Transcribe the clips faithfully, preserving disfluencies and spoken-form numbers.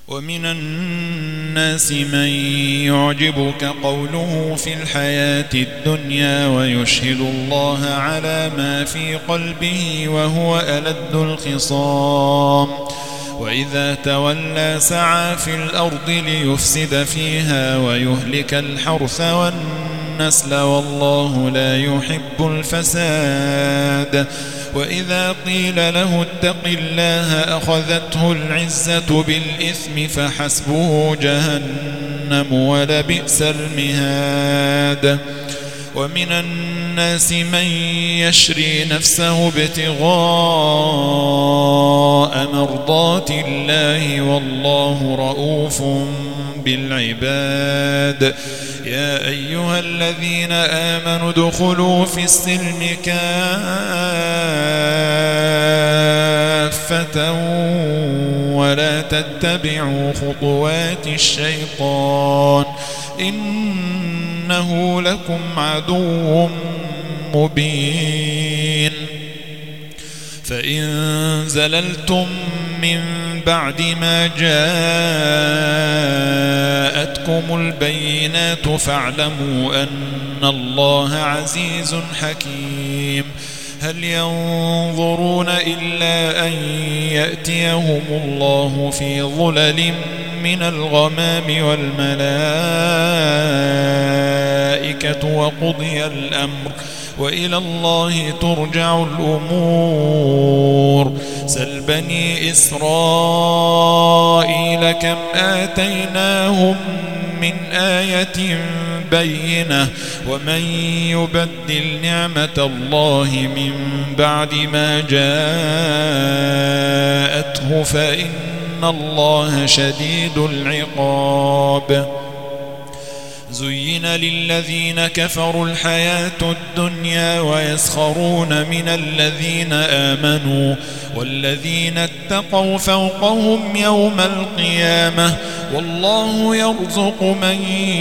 ومن الناس من يعجبك قوله في الحياة الدنيا ويشهد الله على ما في قلبه وهو ألد الخصام وإذا تولى سعى في الأرض ليفسد فيها ويهلك الحرث والنسل والله لا يحب الفساد وإذا قيل له اتق الله أخذته العزة بالإثم فحسبه جهنم ولبئس المهاد ومن الناس من يشري نفسه ابتغاء مرضات الله والله رؤوف بالعباد يا أيها الذين آمنوا ادخلوا في السلم كافة ولا تتبعوا خطوات الشيطان إنه لكم عدو مبين فإن زللتم من بعد ما جاءتكم البينات فاعلموا أن الله عزيز حكيم هل ينظرون إلا أن يأتيهم الله في ظلل من الغمام والملائكة وقضي الأمر وإلى الله ترجع الأمور سل بني إسرائيل كم آتيناهم من آية بينة ومن يبدل نعمة الله من بعد ما جاءته فإن الله شديد العقاب زين للذين كفروا الحياة الدنيا ويسخرون من الذين آمنوا والذين اتقوا فوقهم يوم القيامة والله يرزق من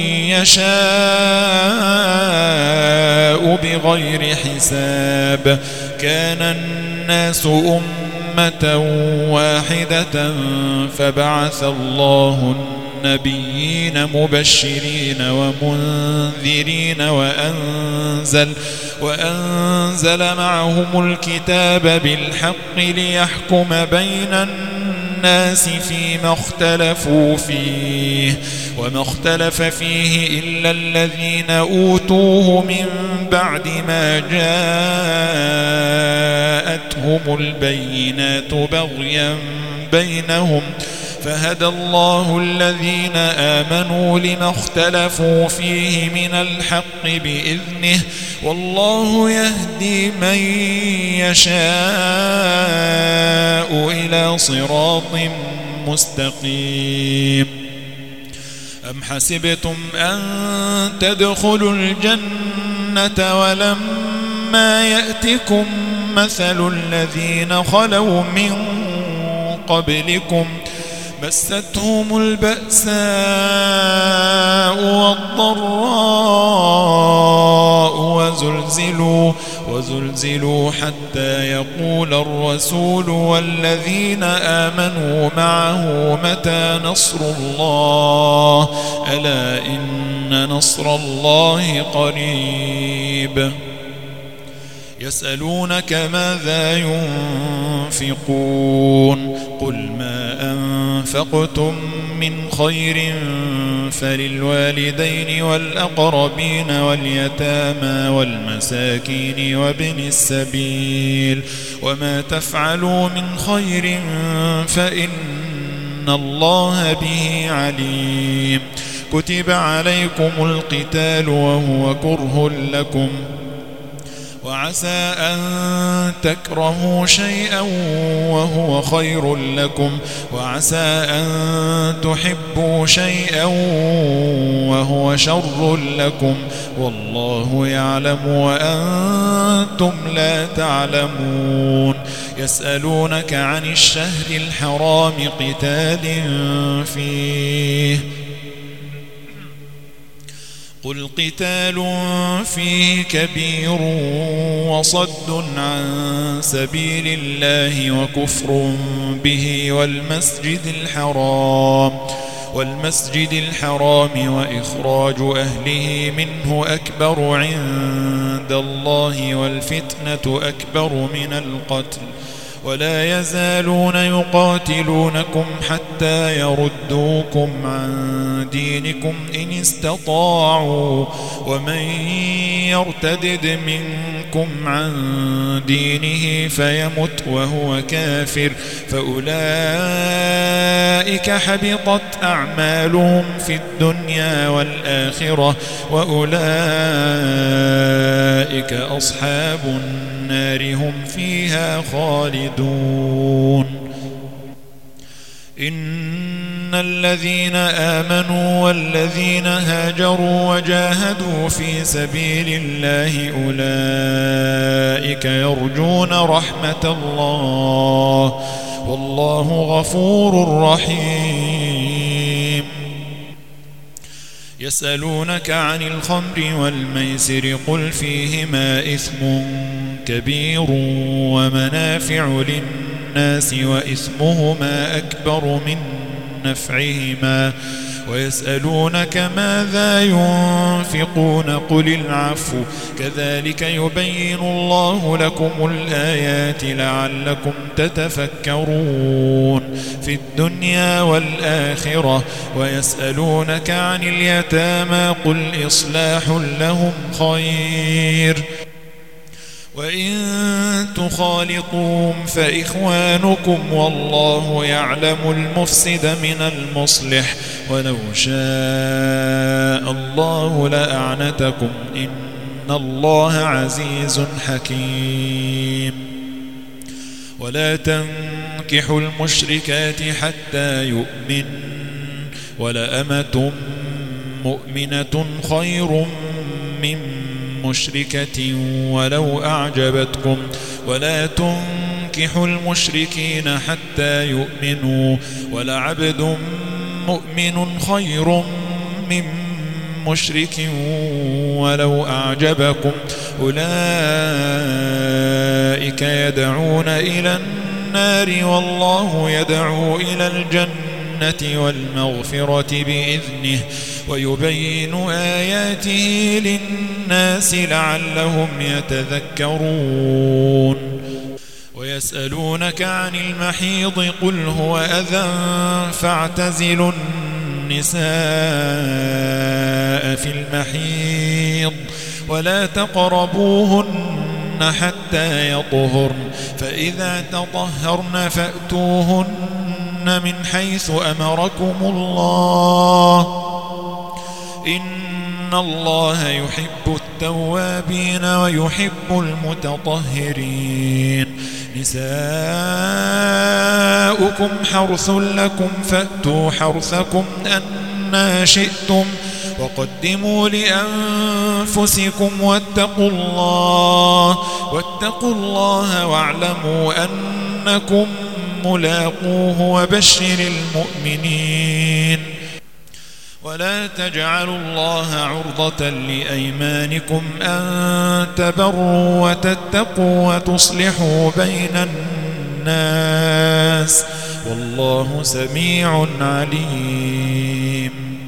يشاء بغير حساب كان الناس أمة واحدة فبعث الله النبيين مبشرين ومنذرين وأنزل, وأنزل معهم الكتاب بالحق ليحكم بين الناس فيما اختلفوا فيه وما اختلف فيه إلا الذين أوتوه من بعد ما جاءتهم البينات بغيا بينهم فهدى الله الذين آمنوا لما اختلفوا فيه من الحق بإذنه والله يهدي من يشاء إلى صراط مستقيم أم حسبتم أن تدخلوا الجنة ولما يأتكم مثل الذين خلوا من قبلكم مستهم البأساء والضراء وزلزلوا, وزلزلوا حتى يقول الرسول والذين آمنوا معه متى نصر الله ألا إن نصر الله قريب يسألونك ماذا ينفقون قل ما أنفقتم من خير فللوالدين والأقربين واليتامى والمساكين وابن السبيل وما تفعلوا من خير فإن الله به عليم كتب عليكم القتال وهو كره لكم وعسى أن تكرهوا شيئا وهو خير لكم وعسى أن تحبوا شيئا وهو شر لكم والله يعلم وأنتم لا تعلمون يسألونك عن الشهر الحرام قتال فيه قل قتال فيه كبير وصد عن سبيل الله وكفر به والمسجد الحرام والمسجد الحرام وإخراج أهله منه أكبر عند الله والفتنة أكبر من القتل ولا يزالون يقاتلونكم حتى يردوكم عن دينكم إن استطاعوا ومن يرتدد منكم عن دينه فيمت وهو كافر فأولئك حبطت أعمالهم في الدنيا والآخرة وأولئك أصحاب النار هم فيها خالدون. إن الذين آمنوا والذين هاجروا وجاهدوا في سبيل الله أولئك يرجون رحمة الله والله غفور رحيم. يسألونك عن الخمر والميسر قل فيهما إثم كبير ومنافع للناس وإثمهما أكبر من نفعهما ويسألونك ماذا ينفقون قل العفو كذلك يبين الله لكم الآيات لعلكم تتفكرون في الدنيا والآخرة. ويسألونك عن اليتامى قل إصلاح لهم خير وإن تخالطوهم فإخوانكم والله يعلم المفسد من المصلح ولو شاء الله لأعنتكم إن الله عزيز حكيم. ولا تنكحوا المشركات حتى يؤمن ولأمة مؤمنة خير من مشركة ولو أعجبتكم ولا تنكحوا المشركين حتى يؤمنوا ولعبد مؤمن خير من مشرك ولو أعجبكم أولئك يدعون إلى النار والله يدعو إلى الجنة والمغفرة بإذنه ويبين آياته للناس لعلهم يتذكرون. ويسألونك عن المحيض قل هو أذى فاعتزلوا النساء في المحيض ولا تقربوهن حتى يطهرن فإذا تطهرن فأتوهن من حيث أمركم الله إن الله يحب التوابين ويحب المتطهرين. نساؤكم حرث لكم فأتوا حرثكم أنى شئتم وقدموا لأنفسكم واتقوا الله واتقوا الله واعلموا أنكم ملاقوه وبشر المؤمنين. ولا تجعلوا الله عرضة لأيمانكم أن تبروا وتتقوا وتصلحوا بين الناس والله سميع عليم.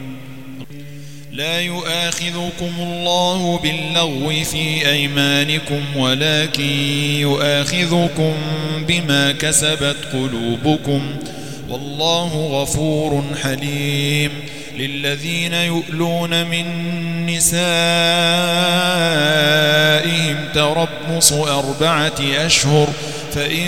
لا يؤاخذكم الله باللغو في أيمانكم ولكن يؤاخذكم بما كسبت قلوبكم والله غفور حليم. للذين يؤلون من نسائهم تربص أربعة أشهر فإن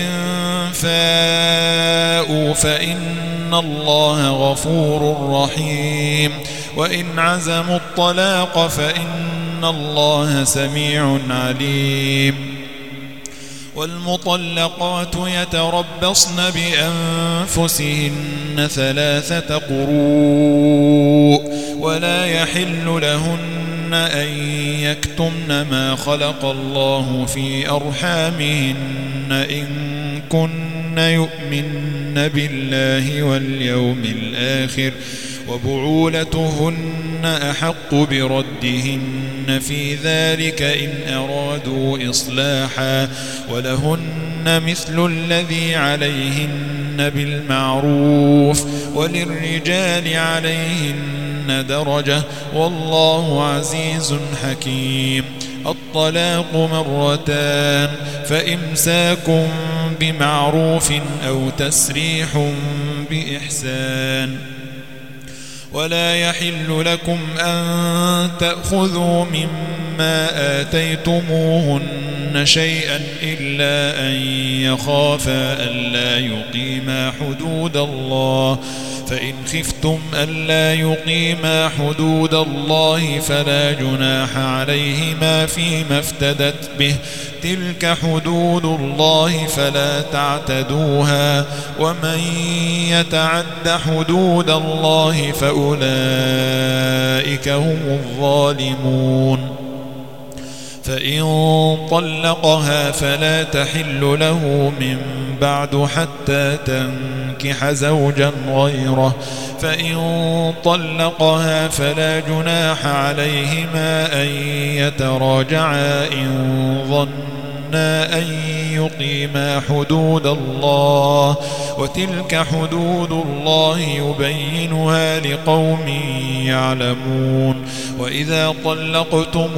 فاءوا فإن الله غفور رحيم. وإن عزموا الطلاق فإن الله سميع عليم. والمطلقات يتربصن بأنفسهن ثلاثة قروء ولا يحل لهن أن يكتمن ما خلق الله في أرحامهن إن كن يؤمن بالله واليوم الآخر وبعولتهن أحق بردهن في ذلك إن أرادوا إصلاحا ولهن مثل الذي عليهن بالمعروف وللرجال عليهن درجة والله عزيز حكيم. الطلاق مرتان فإمساك بمعروف أو تسريح بإحسان. ولا يحل لكم أن تأخذوا مما آتيتموهن شيئا إلا أن يخافا ألا يقيما حدود الله فإن خفتم ألا يقيما حدود الله فلا جناح عليهما فيما افتدت به تلك حدود الله فلا تعتدوها ومن يتعد حدود الله فأولئك هم الظالمون. فإن طلقها فلا تحل له من بعد حتى تنكح زوجا غيره فإن طلقها فلا جناح عليهما أن يتراجعا إن ظنا أن يقيما حدود الله وتلك حدود الله يبينها لقوم يعلمون. وإذا طلقتم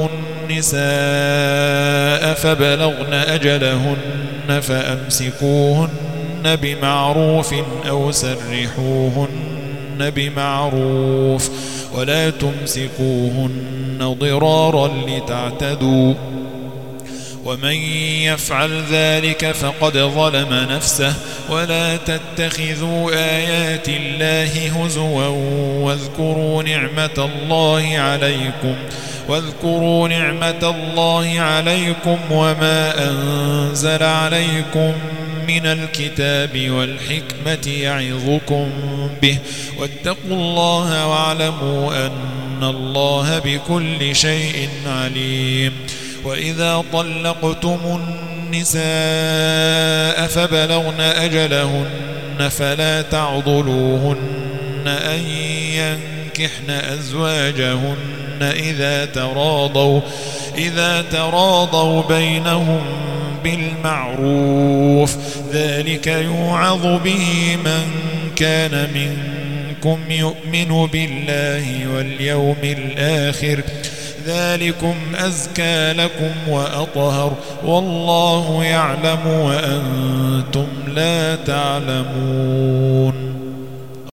النساء فبلغن أجلهن فأمسكوهن بمعروف أو سرحوهن بمعروف ولا تمسكوهن ضرارا لتعتدوا ومن يفعل ذلك فقد ظلم نفسه. ولا تتخذوا آيات الله هزوا واذكروا نعمة الله عليكم واذكروا نعمة الله عليكم وما أنزل عليكم من الكتاب والحكمة يعظكم به واتقوا الله واعلموا أن الله بكل شيء عليم. وإذا طلقتم النساء فبلغن أجلهن فلا تعضلوهن أن ينكحن أزواجهن إذا تراضوا إذا تراضوا بينهم بالمعروف ذلك يوعظ به من كان منكم يؤمن بالله واليوم الآخر ذلكم أزكى لكم وأطهر والله يعلم وأنتم لا تعلمون.